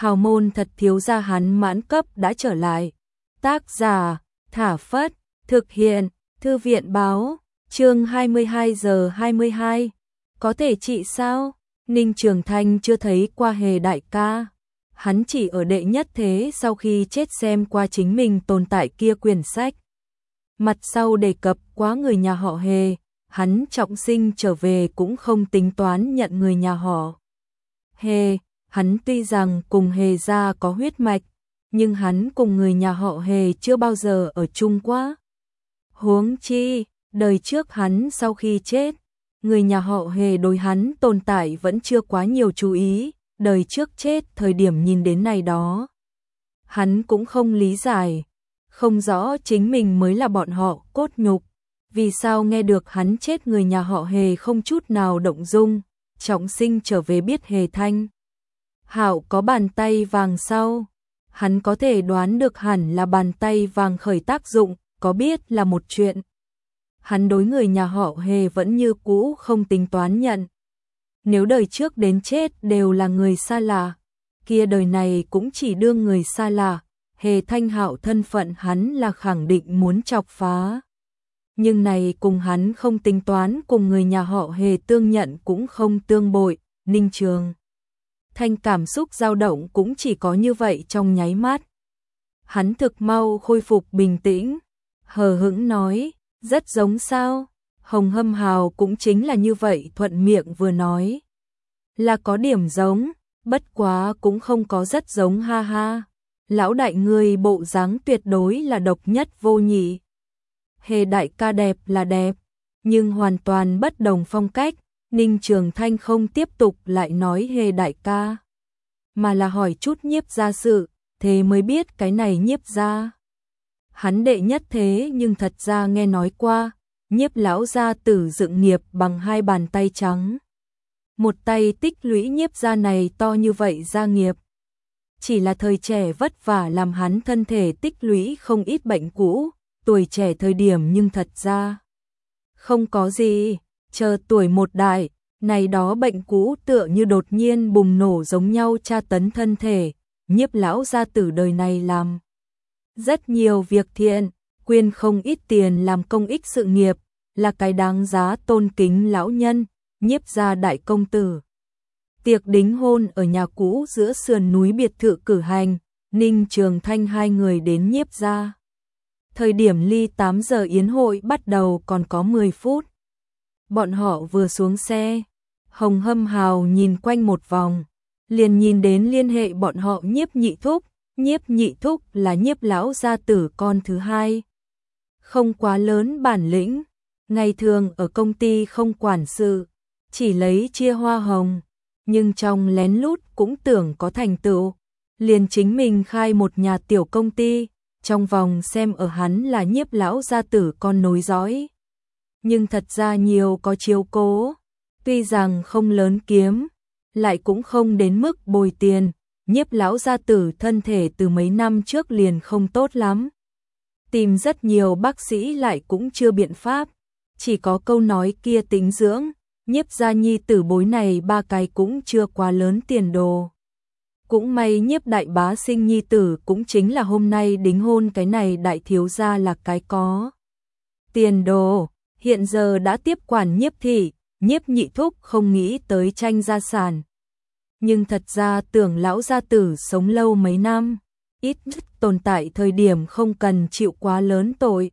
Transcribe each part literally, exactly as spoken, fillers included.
hào môn thật thiếu gia hắn mãn cấp đã trở lại. Tác giả, Thả Phất, thực hiện, Thư viện báo, chương hai mươi hai giờ hai mươi hai. Có thể trị sao? Ninh Trường Thanh chưa thấy qua Hề đại ca. Hắn chỉ ở đệ nhất thế sau khi chết xem qua chính mình tồn tại kia quyển sách. Mặt sau đề cập quá người nhà họ Hề, hắn trọng sinh trở về cũng không tính toán nhận người nhà họ Hề. Hắn tuy rằng cùng Hề gia có huyết mạch, nhưng hắn cùng người nhà họ Hề chưa bao giờ ở chung quá. Huống chi, đời trước hắn sau khi chết, người nhà họ Hề đối hắn tồn tại vẫn chưa quá nhiều chú ý, đời trước chết thời điểm nhìn đến này đó. Hắn cũng không lý giải, không rõ chính mình mới là bọn họ cốt nhục, vì sao nghe được hắn chết người nhà họ Hề không chút nào động dung, trọng sinh trở về biết Hề Thanh Hạo có bàn tay vàng sau. Hắn có thể đoán được hẳn là bàn tay vàng khởi tác dụng, có biết là một chuyện. Hắn đối người nhà họ Hề vẫn như cũ không tính toán nhận. Nếu đời trước đến chết đều là người xa lạ, kia đời này cũng chỉ đương người xa lạ, Hề Thanh Hạo thân phận hắn là khẳng định muốn chọc phá. Nhưng này cùng hắn không tính toán cùng người nhà họ Hề tương nhận cũng không tương bội, Ninh Trường Thanh cảm xúc dao động cũng chỉ có như vậy trong nháy mắt. Hắn thực mau khôi phục bình tĩnh, hờ hững nói, rất giống sao? Hồng Hâm Hào cũng chính là như vậy thuận miệng vừa nói. Là có điểm giống, bất quá cũng không có rất giống ha ha. Lão đại người bộ dáng tuyệt đối là độc nhất vô nhị. Hề đại ca đẹp là đẹp, nhưng hoàn toàn bất đồng phong cách. Ninh Trường Thanh không tiếp tục lại nói Hề đại ca, mà là hỏi chút Nhiếp gia sự, thế mới biết cái này Nhiếp gia. Hắn đệ nhất thế nhưng thật ra nghe nói qua, Nhiếp lão gia tử dựng nghiệp bằng hai bàn tay trắng. Một tay tích lũy Nhiếp gia này to như vậy gia nghiệp. Chỉ là thời trẻ vất vả làm hắn thân thể tích lũy không ít bệnh cũ, tuổi trẻ thời điểm nhưng thật ra không có gì. Chờ tuổi một đại, này đó bệnh cũ tựa như đột nhiên bùng nổ giống nhau tra tấn thân thể, Nhiếp lão gia tử đời này làm rất nhiều việc thiện, quyên không ít tiền làm công ích sự nghiệp, là cái đáng giá tôn kính lão nhân, Nhiếp gia đại công tử. Tiệc đính hôn ở nhà cũ giữa sườn núi biệt thự cử hành, Ninh Trường Thanh hai người đến Nhiếp gia. Thời điểm ly tám giờ yến hội bắt đầu còn có mười phút. Bọn họ vừa xuống xe, Hồng Hâm Hào nhìn quanh một vòng, liền nhìn đến liên hệ bọn họ Nhiếp Nhị Thúc. Nhiếp Nhị Thúc là Nhiếp lão gia tử con thứ hai. Không quá lớn bản lĩnh, ngày thường ở công ty không quản sự, chỉ lấy chia hoa hồng, nhưng trong lén lút cũng tưởng có thành tựu, liền chính mình khai một nhà tiểu công ty, trong vòng xem ở hắn là Nhiếp lão gia tử con nối dõi. Nhưng thật ra nhiều có chiếu cố, tuy rằng không lớn kiếm, lại cũng không đến mức bồi tiền. Nhiếp lão gia tử thân thể từ mấy năm trước liền không tốt lắm, tìm rất nhiều bác sĩ lại cũng chưa biện pháp, chỉ có câu nói kia tính dưỡng. Nhiếp gia nhi tử bối này ba cái cũng chưa quá lớn tiền đồ. Cũng may Nhiếp đại bá sinh nhi tử cũng chính là hôm nay đính hôn cái này đại thiếu gia là cái có tiền đồ. Hiện giờ đã tiếp quản Nhiếp thị, Nhiếp Nhị Thúc không nghĩ tới tranh gia sản. Nhưng thật ra tưởng lão gia tử sống lâu mấy năm, ít nhất tồn tại thời điểm không cần chịu quá lớn tội.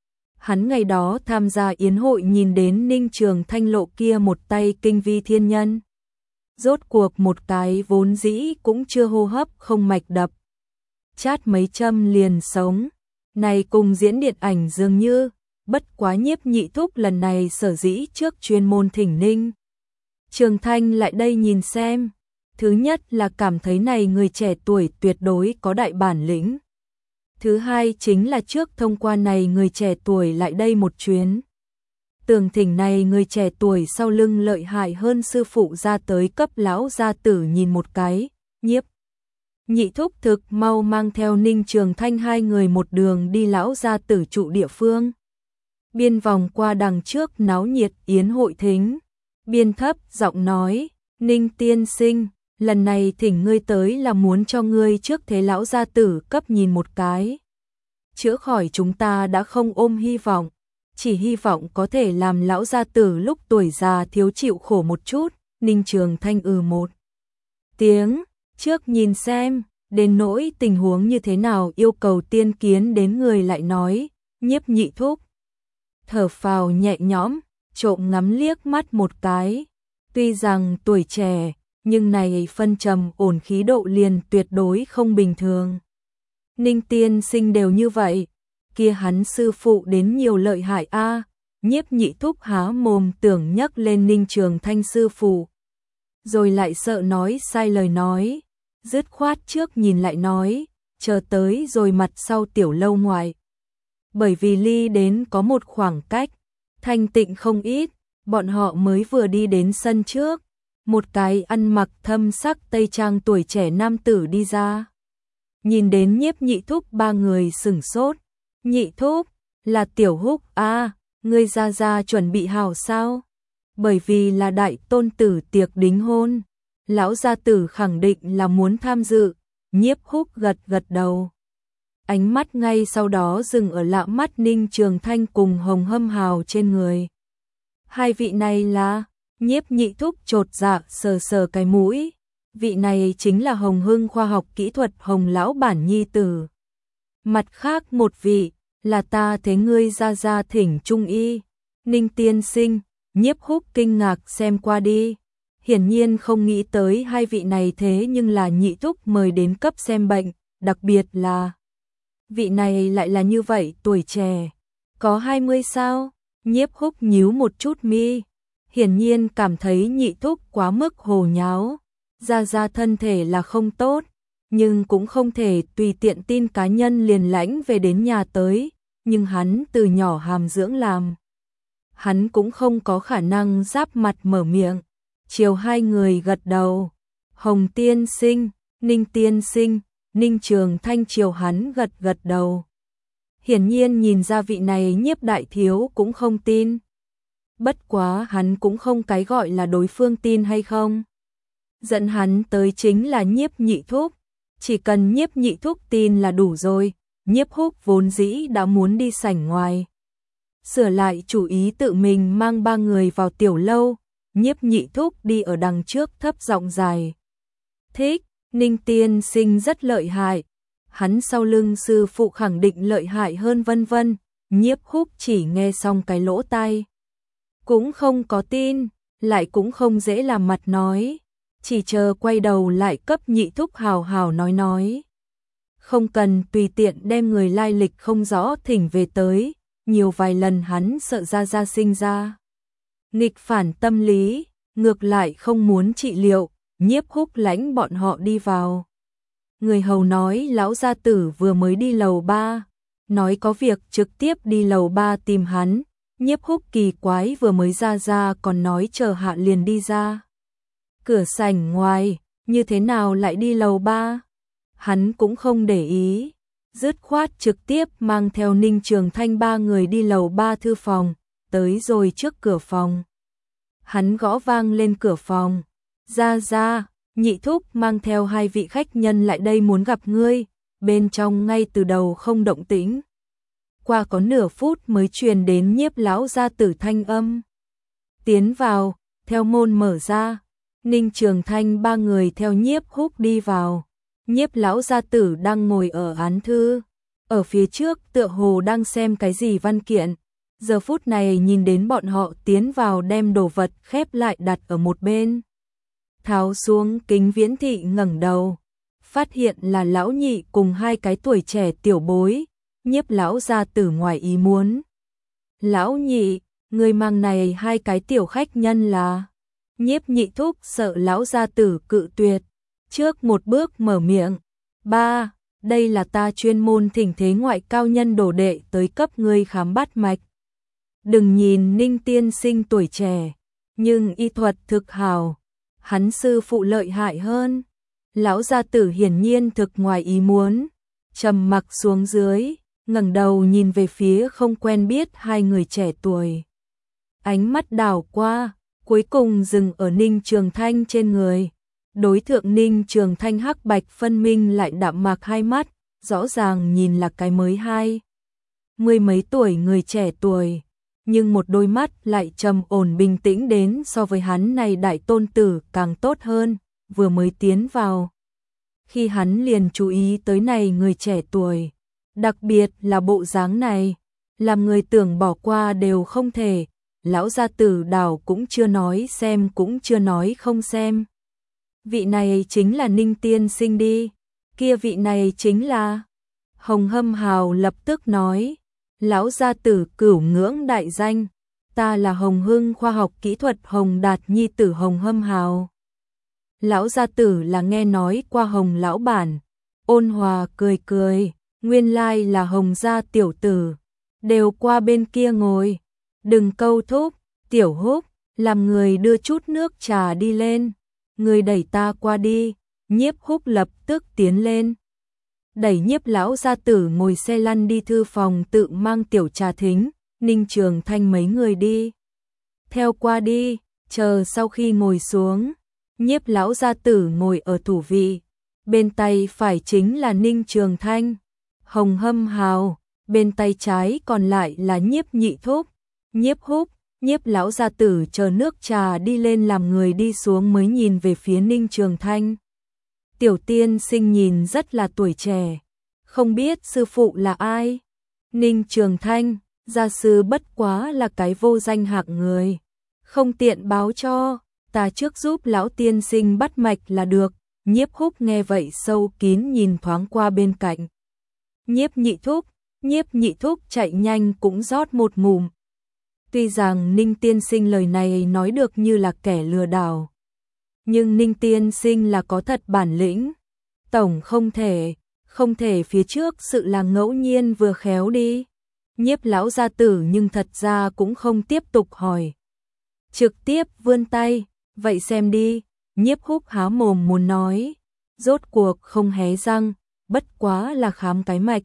Hắn ngày đó tham gia yến hội nhìn đến Ninh Trường Thanh lộ kia một tay kinh vi thiên nhân. Rốt cuộc một cái vốn dĩ cũng chưa hô hấp không mạch đập, chát mấy châm liền sống, này cùng diễn điện ảnh dường như. Bất quá Nhiếp Nhị Thúc lần này sở dĩ trước chuyên môn thỉnh Ninh Trường Thanh lại đây nhìn xem. Thứ nhất là cảm thấy này người trẻ tuổi tuyệt đối có đại bản lĩnh. Thứ hai chính là trước thông qua này người trẻ tuổi lại đây một chuyến. Tưởng thỉnh này người trẻ tuổi sau lưng lợi hại hơn sư phụ ra tới cấp lão gia tử nhìn một cái. Nhiếp Nhị Thúc thực mau mang theo Ninh Trường Thanh hai người một đường đi lão gia tử trụ địa phương. Biên vòng qua đằng trước náo nhiệt yến hội thính, biên thấp giọng nói, Ninh tiên sinh, lần này thỉnh ngươi tới là muốn cho ngươi trước thế lão gia tử cấp nhìn một cái. Chữa khỏi chúng ta đã không ôm hy vọng, chỉ hy vọng có thể làm lão gia tử lúc tuổi già thiếu chịu khổ một chút. Ninh Trường Thanh ừ một tiếng, trước nhìn xem, đến nỗi tình huống như thế nào yêu cầu tiên kiến đến người lại nói. Nhiếp Nhị Thúc thở phào nhẹ nhõm, trộm ngắm liếc mắt một cái. Tuy rằng tuổi trẻ, nhưng này phân trầm ổn khí độ liền tuyệt đối không bình thường. Ninh tiên sinh đều như vậy, kia hắn sư phụ đến nhiều lợi hại a. À. Nhiếp Nhị Thúc há mồm tưởng nhắc lên Ninh Trường Thanh sư phụ, rồi lại sợ nói sai lời nói, dứt khoát trước nhìn lại nói, chờ tới rồi mặt sau tiểu lâu ngoài. Bởi vì ly đến có một khoảng cách, thanh tịnh không ít, bọn họ mới vừa đi đến sân trước, một cái ăn mặc thâm sắc tây trang tuổi trẻ nam tử đi ra. Nhìn đến Nhiếp Nhị Thúc ba người sửng sốt. Nhị Thúc, là Tiểu Húc a, à, ngươi ra ra chuẩn bị hảo sao? Bởi vì là đại tôn tử tiệc đính hôn, lão gia tử khẳng định là muốn tham dự. Nhiếp Húc gật gật đầu. Ánh mắt ngay sau đó dừng ở lạ mắt Ninh Trường Thanh cùng Hồng Hâm Hào trên người. Hai vị này là, Nhiếp Nhị Thúc chột dạ sờ sờ cái mũi. Vị này chính là Hồng Hưng khoa học kỹ thuật Hồng lão bản nhi tử. Mặt khác một vị, là ta thế ngươi ra ra thỉnh trung y. Ninh tiên sinh, Nhiếp Húc kinh ngạc xem qua đi. Hiển nhiên không nghĩ tới hai vị này thế nhưng là Nhị Thúc mời đến cấp xem bệnh, đặc biệt là vị này lại là như vậy tuổi trẻ. Có hai mươi sao? Nhiếp Húc nhíu một chút mi. Hiển nhiên cảm thấy Nhị Thúc quá mức hồ nháo. Ra ra thân thể là không tốt, nhưng cũng không thể tùy tiện tin cá nhân liền lãnh về đến nhà tới. Nhưng hắn từ nhỏ hàm dưỡng làm, hắn cũng không có khả năng giáp mặt mở miệng. Chiều hai người gật đầu. Hồng tiên sinh, Ninh tiên sinh, Ninh Trường Thanh chiều hắn gật gật đầu. Hiển nhiên nhìn ra vị này Nhiếp đại thiếu cũng không tin. Bất quá hắn cũng không cái gọi là đối phương tin hay không. Dẫn hắn tới chính là Nhiếp Nhị Thúc, chỉ cần Nhiếp Nhị Thúc tin là đủ rồi. Nhiếp Húc vốn dĩ đã muốn đi sảnh ngoài, sửa lại chủ ý tự mình mang ba người vào tiểu lâu. Nhiếp Nhị Thúc đi ở đằng trước thấp giọng dài thích, Ninh tiên sinh rất lợi hại, hắn sau lưng sư phụ khẳng định lợi hại hơn vân vân. Nhiếp Húc chỉ nghe xong cái lỗ tai, cũng không có tin, lại cũng không dễ làm mặt nói, chỉ chờ quay đầu lại cấp Nhị Thúc hào hào nói nói. Không cần tùy tiện đem người lai lịch không rõ thỉnh về tới, nhiều vài lần hắn sợ ra ra sinh ra nghịch phản tâm lý, ngược lại không muốn trị liệu. Nhiếp Húc lãnh bọn họ đi vào. Người hầu nói lão gia tử vừa mới đi lầu ba, nói có việc trực tiếp đi lầu ba tìm hắn. Nhiếp Húc kỳ quái vừa mới ra ra còn nói chờ hạ liền đi ra. Cửa sảnh ngoài, như thế nào lại đi lầu ba? Hắn cũng không để ý, dứt khoát trực tiếp mang theo Ninh Trường Thanh ba người đi lầu ba thư phòng, tới rồi trước cửa phòng. Hắn gõ vang lên cửa phòng. Ra ra, Nhị Thúc mang theo hai vị khách nhân lại đây muốn gặp ngươi. Bên trong ngay từ đầu không động tĩnh. Qua có nửa phút mới truyền đến Nhiếp lão gia tử thanh âm. Tiến vào, theo môn mở ra. Ninh Trường Thanh ba người theo Nhiếp Húc đi vào. Nhiếp lão gia tử đang ngồi ở án thư, ở phía trước tựa hồ đang xem cái gì văn kiện. Giờ phút này nhìn đến bọn họ tiến vào đem đồ vật khép lại đặt ở một bên. Tháo xuống kính viễn thị ngẩng đầu, phát hiện là lão Nhị cùng hai cái tuổi trẻ tiểu bối. Nhiếp lão gia tử ngoài ý muốn. Lão Nhị, người mang này hai cái tiểu khách nhân là? Nhiếp Nhị Thúc sợ lão gia tử cự tuyệt, trước một bước mở miệng. Ba, đây là ta chuyên môn thỉnh thế ngoại cao nhân đồ đệ tới cấp ngươi khám bát mạch. Đừng nhìn Ninh tiên sinh tuổi trẻ, nhưng y thuật thực hào, hắn sư phụ lợi hại hơn. Lão gia tử hiển nhiên thực ngoài ý muốn, trầm mặc xuống dưới, ngẩng đầu nhìn về phía không quen biết hai người trẻ tuổi. Ánh mắt đảo qua, cuối cùng dừng ở Ninh Trường Thanh trên người. Đối thượng Ninh Trường Thanh hắc bạch phân minh lại đạm mạc hai mắt, rõ ràng nhìn là cái mới hai. Mười mấy tuổi người trẻ tuổi, nhưng một đôi mắt lại trầm ổn bình tĩnh đến so với hắn này đại tôn tử càng tốt hơn, vừa mới tiến vào. Khi hắn liền chú ý tới này người trẻ tuổi, đặc biệt là bộ dáng này, làm người tưởng bỏ qua đều không thể, lão gia tử Đào cũng chưa nói xem cũng chưa nói không xem. Vị này chính là Ninh tiên sinh đi, kia vị này chính là... Hồng Hâm Hào lập tức nói, lão gia tử cửu ngưỡng đại danh, ta là Hồng Hưng khoa học kỹ thuật Hồng Đạt nhi tử Hồng Hâm Hào. Lão gia tử là nghe nói qua Hồng lão bản, ôn hòa cười cười, nguyên lai là Hồng gia tiểu tử, đều qua bên kia ngồi, đừng câu thúc, tiểu Húc, làm người đưa chút nước trà đi lên, người đẩy ta qua đi, Nhiếp Húc lập tức tiến lên. Đẩy Nhiếp lão gia tử ngồi xe lăn đi thư phòng tự mang tiểu trà thính, Ninh Trường Thanh mấy người đi. Theo qua đi, chờ sau khi ngồi xuống, Nhiếp lão gia tử ngồi ở thủ vị, bên tay phải chính là Ninh Trường Thanh, Hồng Hâm Hào, bên tay trái còn lại là Nhiếp Nhị Thúc, Nhiếp Húc. Nhiếp lão gia tử chờ nước trà đi lên làm người đi xuống mới nhìn về phía Ninh Trường Thanh. Tiểu tiên sinh nhìn rất là tuổi trẻ, không biết sư phụ là ai. Ninh Trường Thanh, gia sư bất quá là cái vô danh hạng người, không tiện báo cho, ta trước giúp lão tiên sinh bắt mạch là được. Nhiếp Húc nghe vậy sâu kín nhìn thoáng qua bên cạnh. Nhiếp Nhị Thúc, Nhiếp Nhị Thúc chạy nhanh cũng rót một ngụm. Tuy rằng Ninh tiên sinh lời này nói được như là kẻ lừa đảo, nhưng Ninh tiên sinh là có thật bản lĩnh. Tổng không thể, không thể phía trước sự là ngẫu nhiên vừa khéo đi. Nhiếp lão gia tử nhưng thật ra cũng không tiếp tục hỏi. Trực tiếp vươn tay, vậy xem đi. Nhiếp Húc há mồm muốn nói, rốt cuộc không hé răng, bất quá là khám cái mạch.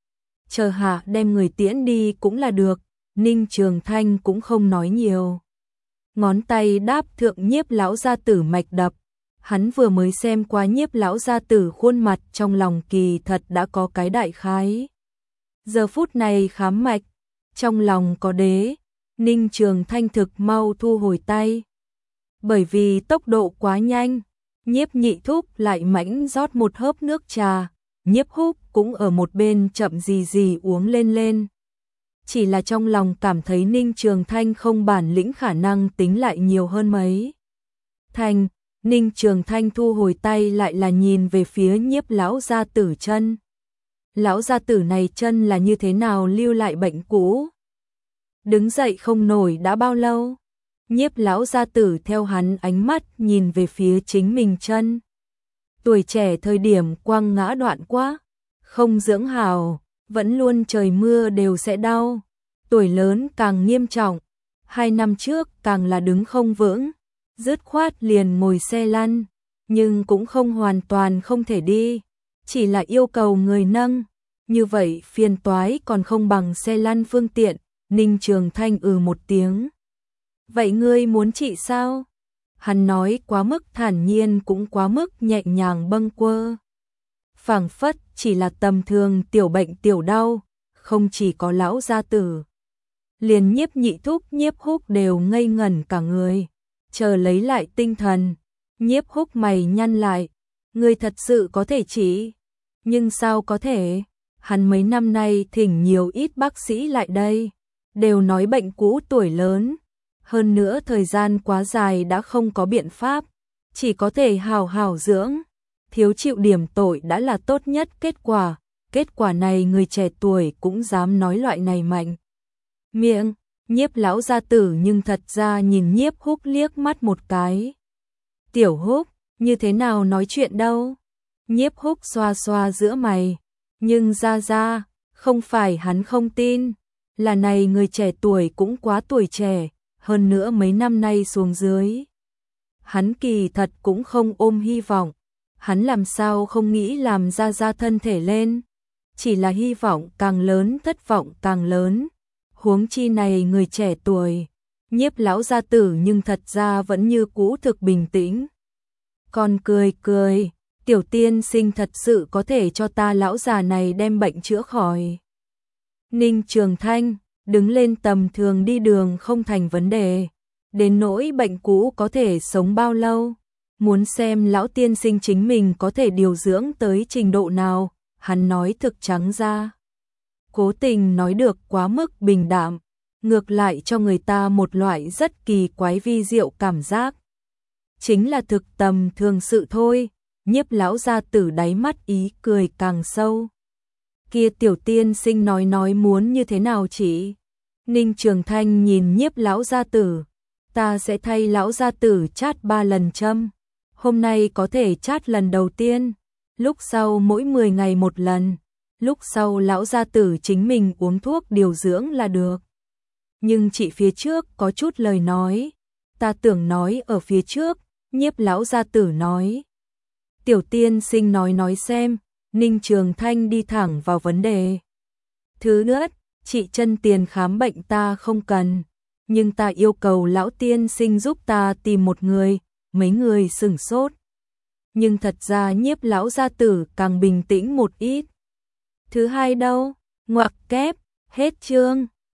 Chờ hạ đem người tiễn đi cũng là được. Ninh Trường Thanh cũng không nói nhiều. Ngón tay đáp thượng Nhiếp lão gia tử mạch đập. Hắn vừa mới xem qua Nhiếp lão gia tử khuôn mặt, trong lòng kỳ thật đã có cái đại khái. Giờ phút này khám mạch, trong lòng có đế. Ninh Trường Thanh thực mau thu hồi tay. Bởi vì tốc độ quá nhanh, Nhiếp Nhị Thúc lại mãnh rót một hớp nước trà, Nhiếp Húc cũng ở một bên chậm gì gì uống lên lên. Chỉ là trong lòng cảm thấy Ninh Trường Thanh không bản lĩnh, khả năng tính lại nhiều hơn mấy. Thành, Ninh Trường Thanh thu hồi tay lại là nhìn về phía Nhiếp lão gia tử chân. Lão gia tử này chân là như thế nào lưu lại bệnh cũ? Đứng dậy không nổi đã bao lâu? Nhiếp lão gia tử theo hắn ánh mắt nhìn về phía chính mình chân. Tuổi trẻ thời điểm quăng ngã đoạn quá, không dưỡng hào, vẫn luôn trời mưa đều sẽ đau. Tuổi lớn càng nghiêm trọng, hai năm trước càng là đứng không vững, dứt khoát liền ngồi xe lăn, nhưng cũng không hoàn toàn không thể đi, chỉ là yêu cầu người nâng, như vậy phiền toái còn không bằng xe lăn phương tiện. Ninh Trường Thanh ừ một tiếng. Vậy ngươi muốn trị sao? Hắn nói quá mức thản nhiên cũng quá mức nhẹ nhàng bâng quơ. Phảng phất chỉ là tầm thường tiểu bệnh tiểu đau, không chỉ có lão gia tử. Liền Nhiếp Nhị Thúc Nhiếp Húc đều ngây ngẩn cả người, chờ lấy lại tinh thần. Nhiếp Húc mày nhăn lại, ngươi thật sự có thể trị? Nhưng sao có thể? Hắn mấy năm nay thỉnh nhiều ít bác sĩ lại đây, đều nói bệnh cũ tuổi lớn, hơn nữa thời gian quá dài đã không có biện pháp, chỉ có thể hào hào dưỡng, thiếu chịu điểm tội đã là tốt nhất kết quả. Kết quả này người trẻ tuổi cũng dám nói loại này mạnh miệng. Nhiếp lão gia tử nhưng thật ra nhìn Nhiếp Húc liếc mắt một cái. Tiểu Húc, như thế nào nói chuyện đâu? Nhiếp Húc xoa xoa giữa mày, nhưng ra ra, không phải hắn không tin, là này người trẻ tuổi cũng quá tuổi trẻ, hơn nữa mấy năm nay xuống dưới. Hắn kỳ thật cũng không ôm hy vọng, hắn làm sao không nghĩ làm ra ra thân thể lên, chỉ là hy vọng càng lớn thất vọng càng lớn. Huống chi này người trẻ tuổi, Nhiếp lão gia tử nhưng thật ra vẫn như cũ thực bình tĩnh. Còn cười cười, tiểu tiên sinh thật sự có thể cho ta lão già này đem bệnh chữa khỏi. Ninh Trường Thanh, đứng lên tầm thường đi đường không thành vấn đề. Đến nỗi bệnh cũ có thể sống bao lâu, muốn xem lão tiên sinh chính mình có thể điều dưỡng tới trình độ nào, hắn nói thực trắng ra. Cố tình nói được quá mức bình đạm, ngược lại cho người ta một loại rất kỳ quái vi diệu cảm giác. Chính là thực tầm thường sự thôi, Nhiếp lão gia tử đáy mắt ý cười càng sâu. Kia tiểu tiên sinh nói nói muốn như thế nào chỉ? Ninh Trường Thanh nhìn Nhiếp lão gia tử, ta sẽ thay lão gia tử chát ba lần châm. Hôm nay có thể chát lần đầu tiên, lúc sau mỗi mười ngày một lần, lúc sau lão gia tử chính mình uống thuốc điều dưỡng là được. Nhưng chị phía trước có chút lời nói, ta tưởng nói ở phía trước, Nhiếp lão gia tử nói. Tiểu tiên sinh nói nói xem, Ninh Trường Thanh đi thẳng vào vấn đề. Thứ nữa, chị chân tiền khám bệnh ta không cần, nhưng ta yêu cầu lão tiên sinh giúp ta tìm một người, mấy người sửng sốt. Nhưng thật ra Nhiếp lão gia tử càng bình tĩnh một ít. Thứ hai đâu, ngoặc kép, hết chương.